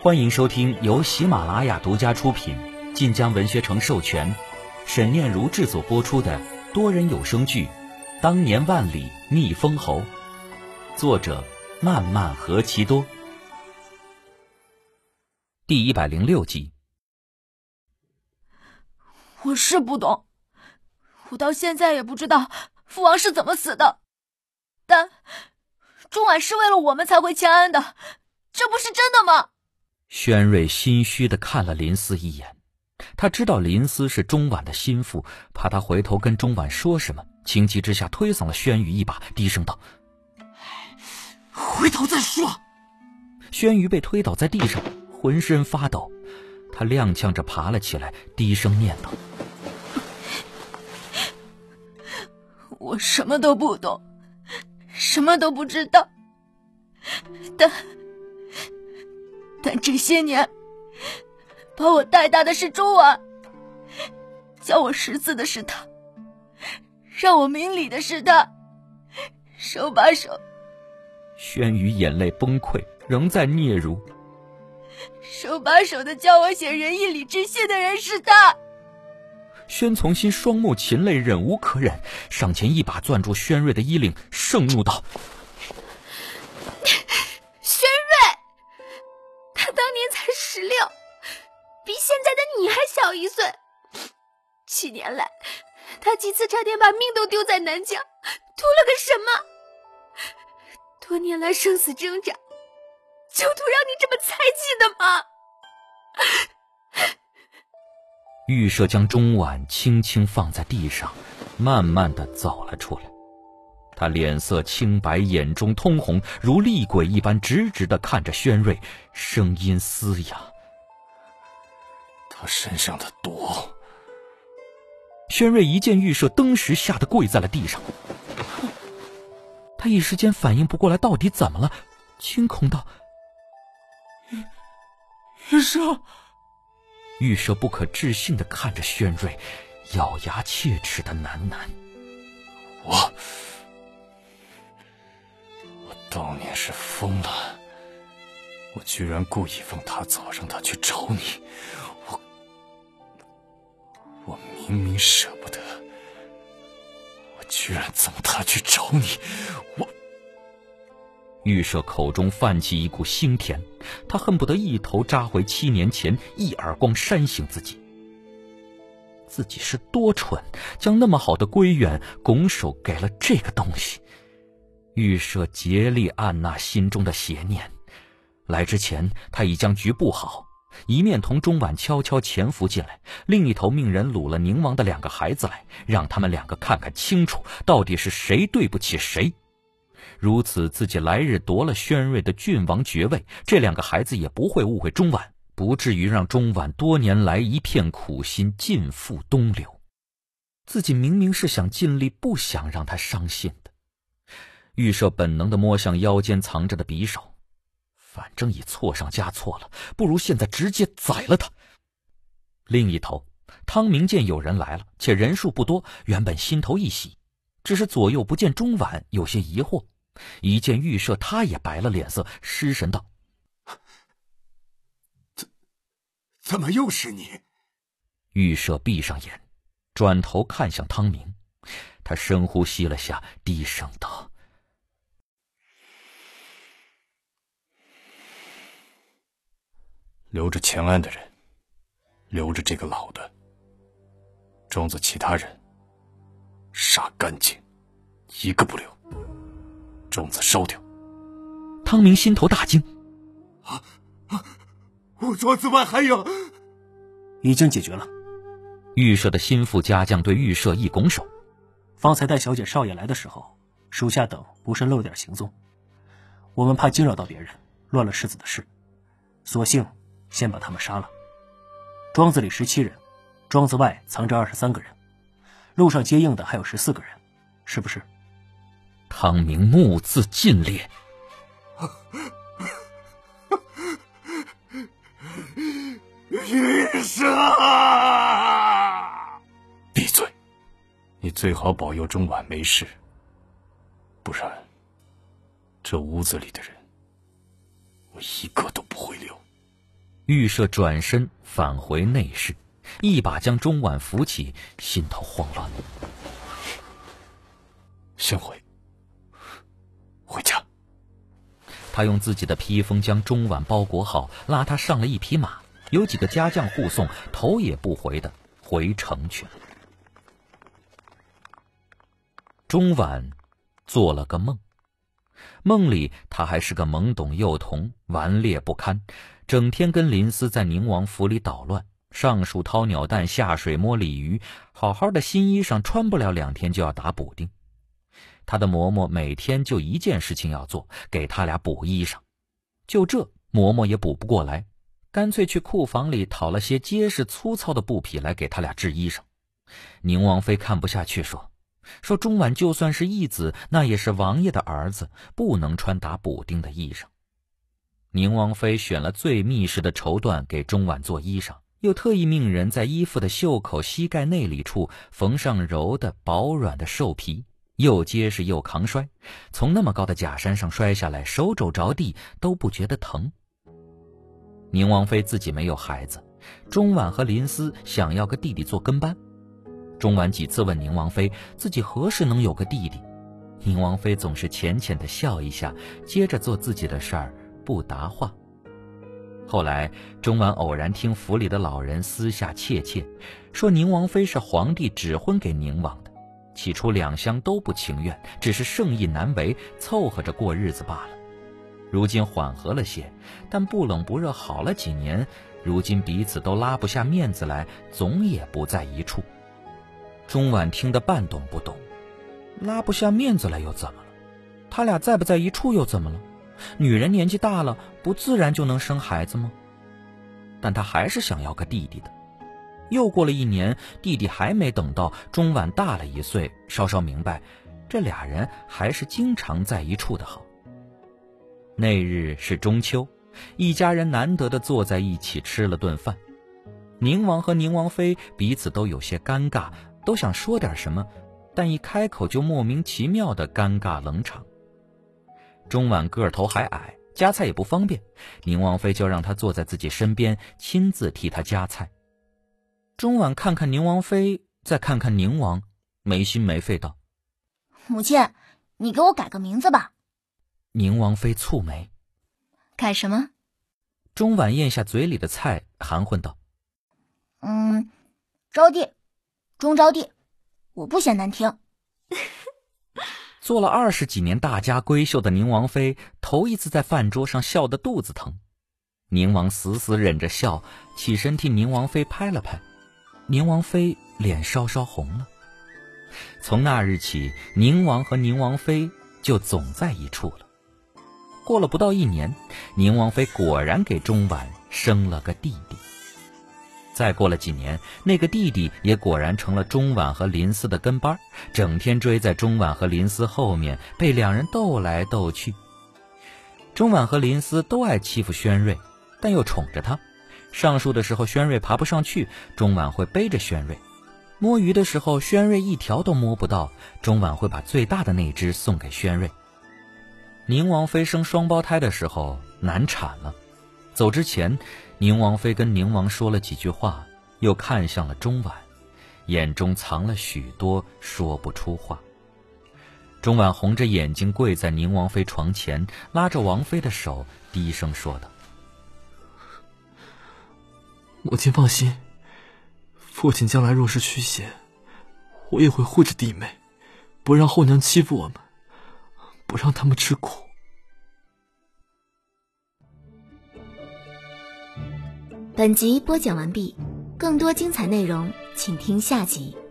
欢迎收听由喜马拉雅独家出品、晋江文学城授权、沈念如制作播出的多人有声剧《当年万里觅封侯》，作者漫漫何其多，第106集。 我是不懂，我到现在也不知道父王是怎么死的，但钟婉是为了我们才回乾安的，这不是真的吗？ 宣瑞心虚地看了林思一眼，他知道林思是钟婉的心腹，怕他回头跟钟婉说什么，情急之下推搡了宣瑜一把，低声道： 回头再说。 宣瑜被推倒在地上，浑身发抖，他踉跄着爬了起来，低声念叨： 我什么都不懂，什么都不知道，但这些年把我带大的是钟婉，教我识字的是他，让我明理的是他，手把手。 宣瑜眼泪崩溃，仍在嗫嚅。 手把手的教我写仁义礼智信的人是他。 宣从新双目噙泪，忍无可忍，上前一把攥住宣瑞的衣领，盛怒道： 宣瑞，他当年才16，比现在的你还小1岁。7年来，他几次差点把命都丢在南疆，图了个什么？多年来生死挣扎，就图让你这么猜忌的吗？ 预设将钟婉轻轻放在地上，慢慢地走了出来。他脸色青白，眼中通红，如厉鬼一般直直地看着宣瑞，声音嘶哑： 他身上的毒。 宣瑞一见预设，登时吓得跪在了地上。他一时间反应不过来到底怎么了，惊恐道： 预设。 预设不可置信地看着宣瑞，咬牙切齿地喃喃： 我当年是疯了，我居然故意放他走，让他去找你。我明明舍不得，我居然赠他去找你。 预设口中泛起一股腥甜，他恨不得一头扎回7年前，一耳光扇醒自己。自己是多蠢，将那么好的归远拱手给了这个东西。预设竭力按捺心中的邪念，来之前他已将局布好，一面同钟婉悄悄潜伏进来，另一头命人掳了宁王的2个孩子来，让他们2个看看清楚，到底是谁对不起谁。如此，自己来日夺了宣瑞的郡王爵位，这2个孩子也不会误会钟婉，不至于让钟婉多年来一片苦心尽付东流。自己明明是想尽力不想让他伤心的。预设本能地摸向腰间藏着的匕首，反正已错上加错了，不如现在直接宰了他。另一头，汤明见有人来了，且人数不多，原本心头一喜，只是左右不见钟婉，有些疑惑。一见预设，他也白了脸色，失神道： 怎么又是你？ 预设闭上眼，转头看向汤明，他深呼吸了下，低声道： 留着乾安的人，留着这个老的，庄子其他人杀干净，一个不留。庄子烧掉。 汤明心头大惊： 我庄子外还有？ 已经解决了。 预设的心腹家将对预设一拱手： 方才带小姐少爷来的时候，属下等不慎漏了点行踪，我们怕惊扰到别人，乱了世子的事，索性先把他们杀了。庄子里17人，庄子外藏着23个人，路上接应的还有14个人，是不是？ 汤明目眦尽裂： 预设，闭嘴！你最好保佑钟婉没事，不然这屋子里的人，我一个都不会留。 预设转身返回内室，一把将钟婉扶起，心头慌乱。 先回家。 他用自己的披风将钟婉包裹好，拉他上了一匹马，有几个家将护送，头也不回的回城去了。钟婉做了个梦，梦里他还是个懵懂幼童，顽劣不堪，整天跟林思在宁王府里捣乱，上树掏鸟蛋，下水摸鲤鱼，好好的新衣裳穿不了2天就要打补丁。他的嬷嬷每天就一件事情要做，给他俩补衣裳。就这嬷嬷也补不过来，干脆去库房里讨了些结实粗糙的布匹来给他俩织衣裳。宁王妃看不下去，说钟婉就算是义子，那也是王爷的儿子，不能穿打补丁的衣裳。宁王妃选了最密实的绸缎给钟婉做衣裳，又特意命人在衣服的袖口、膝盖内里处缝上柔的薄软的兽皮，又结实又抗摔，从那么高的假山上摔下来，手肘着地都不觉得疼。宁王妃自己没有孩子，钟婉和林思想要个弟弟做跟班。钟婉几次问宁王妃自己何时能有个弟弟，宁王妃总是浅浅地笑一下，接着做自己的事儿，不答话。后来钟婉偶然听府里的老人私下窃窃说，宁王妃是皇帝指婚给宁王的，起初2厢都不情愿，只是盛意难为，凑合着过日子罢了。如今缓和了些，但不冷不热好了几年，如今彼此都拉不下面子来，总也不在一处。钟婉听得半懂不懂，拉不下面子来又怎么了？他俩在不在一处又怎么了？女人年纪大了，不自然就能生孩子吗？但他还是想要个弟弟的。又过了1年，弟弟还没等到，钟婉大了1岁，稍稍明白，这俩人还是经常在一处的好。那日是中秋，一家人难得的坐在一起吃了顿饭。宁王和宁王妃彼此都有些尴尬，都想说点什么，但一开口就莫名其妙的尴尬冷场。钟婉个头还矮，夹菜也不方便，宁王妃就让他坐在自己身边，亲自替他夹菜。钟婉看看宁王妃，再看看宁王，没心没肺道： 母亲，你给我改个名字吧。 宁王妃蹙眉： 改什么？ 钟婉咽下嘴里的菜，含混道： 招娣，钟招娣，我不嫌难听。 做了20几年大家闺秀的宁王妃，头一次在饭桌上笑得肚子疼。宁王死死忍着笑，起身替宁王妃拍了拍。宁王妃脸稍稍红了。从那日起，宁王和宁王妃就总在一处了。过了不到1年，宁王妃果然给钟婉生了个弟弟。再过了几年，那个弟弟也果然成了钟婉和林思的跟班，整天追在钟婉和林思后面，被2人斗来斗去。钟婉和林思都爱欺负宣瑞，但又宠着他。上树的时候宣瑞爬不上去，钟婉会背着宣瑞；摸鱼的时候宣瑞一条都摸不到，钟婉会把最大的那只送给宣瑞。宁王妃生双胞胎的时候难产了，走之前宁王妃跟宁王说了几句话，又看向了钟婉，眼中藏了许多说不出话。钟婉红着眼睛跪在宁王妃床前，拉着王妃的手低声说道： 母亲放心，父亲将来若是驱邪，我也会护着弟妹，不让后娘欺负我们，不让他们吃苦。 本集播讲完毕，更多精彩内容请听下集。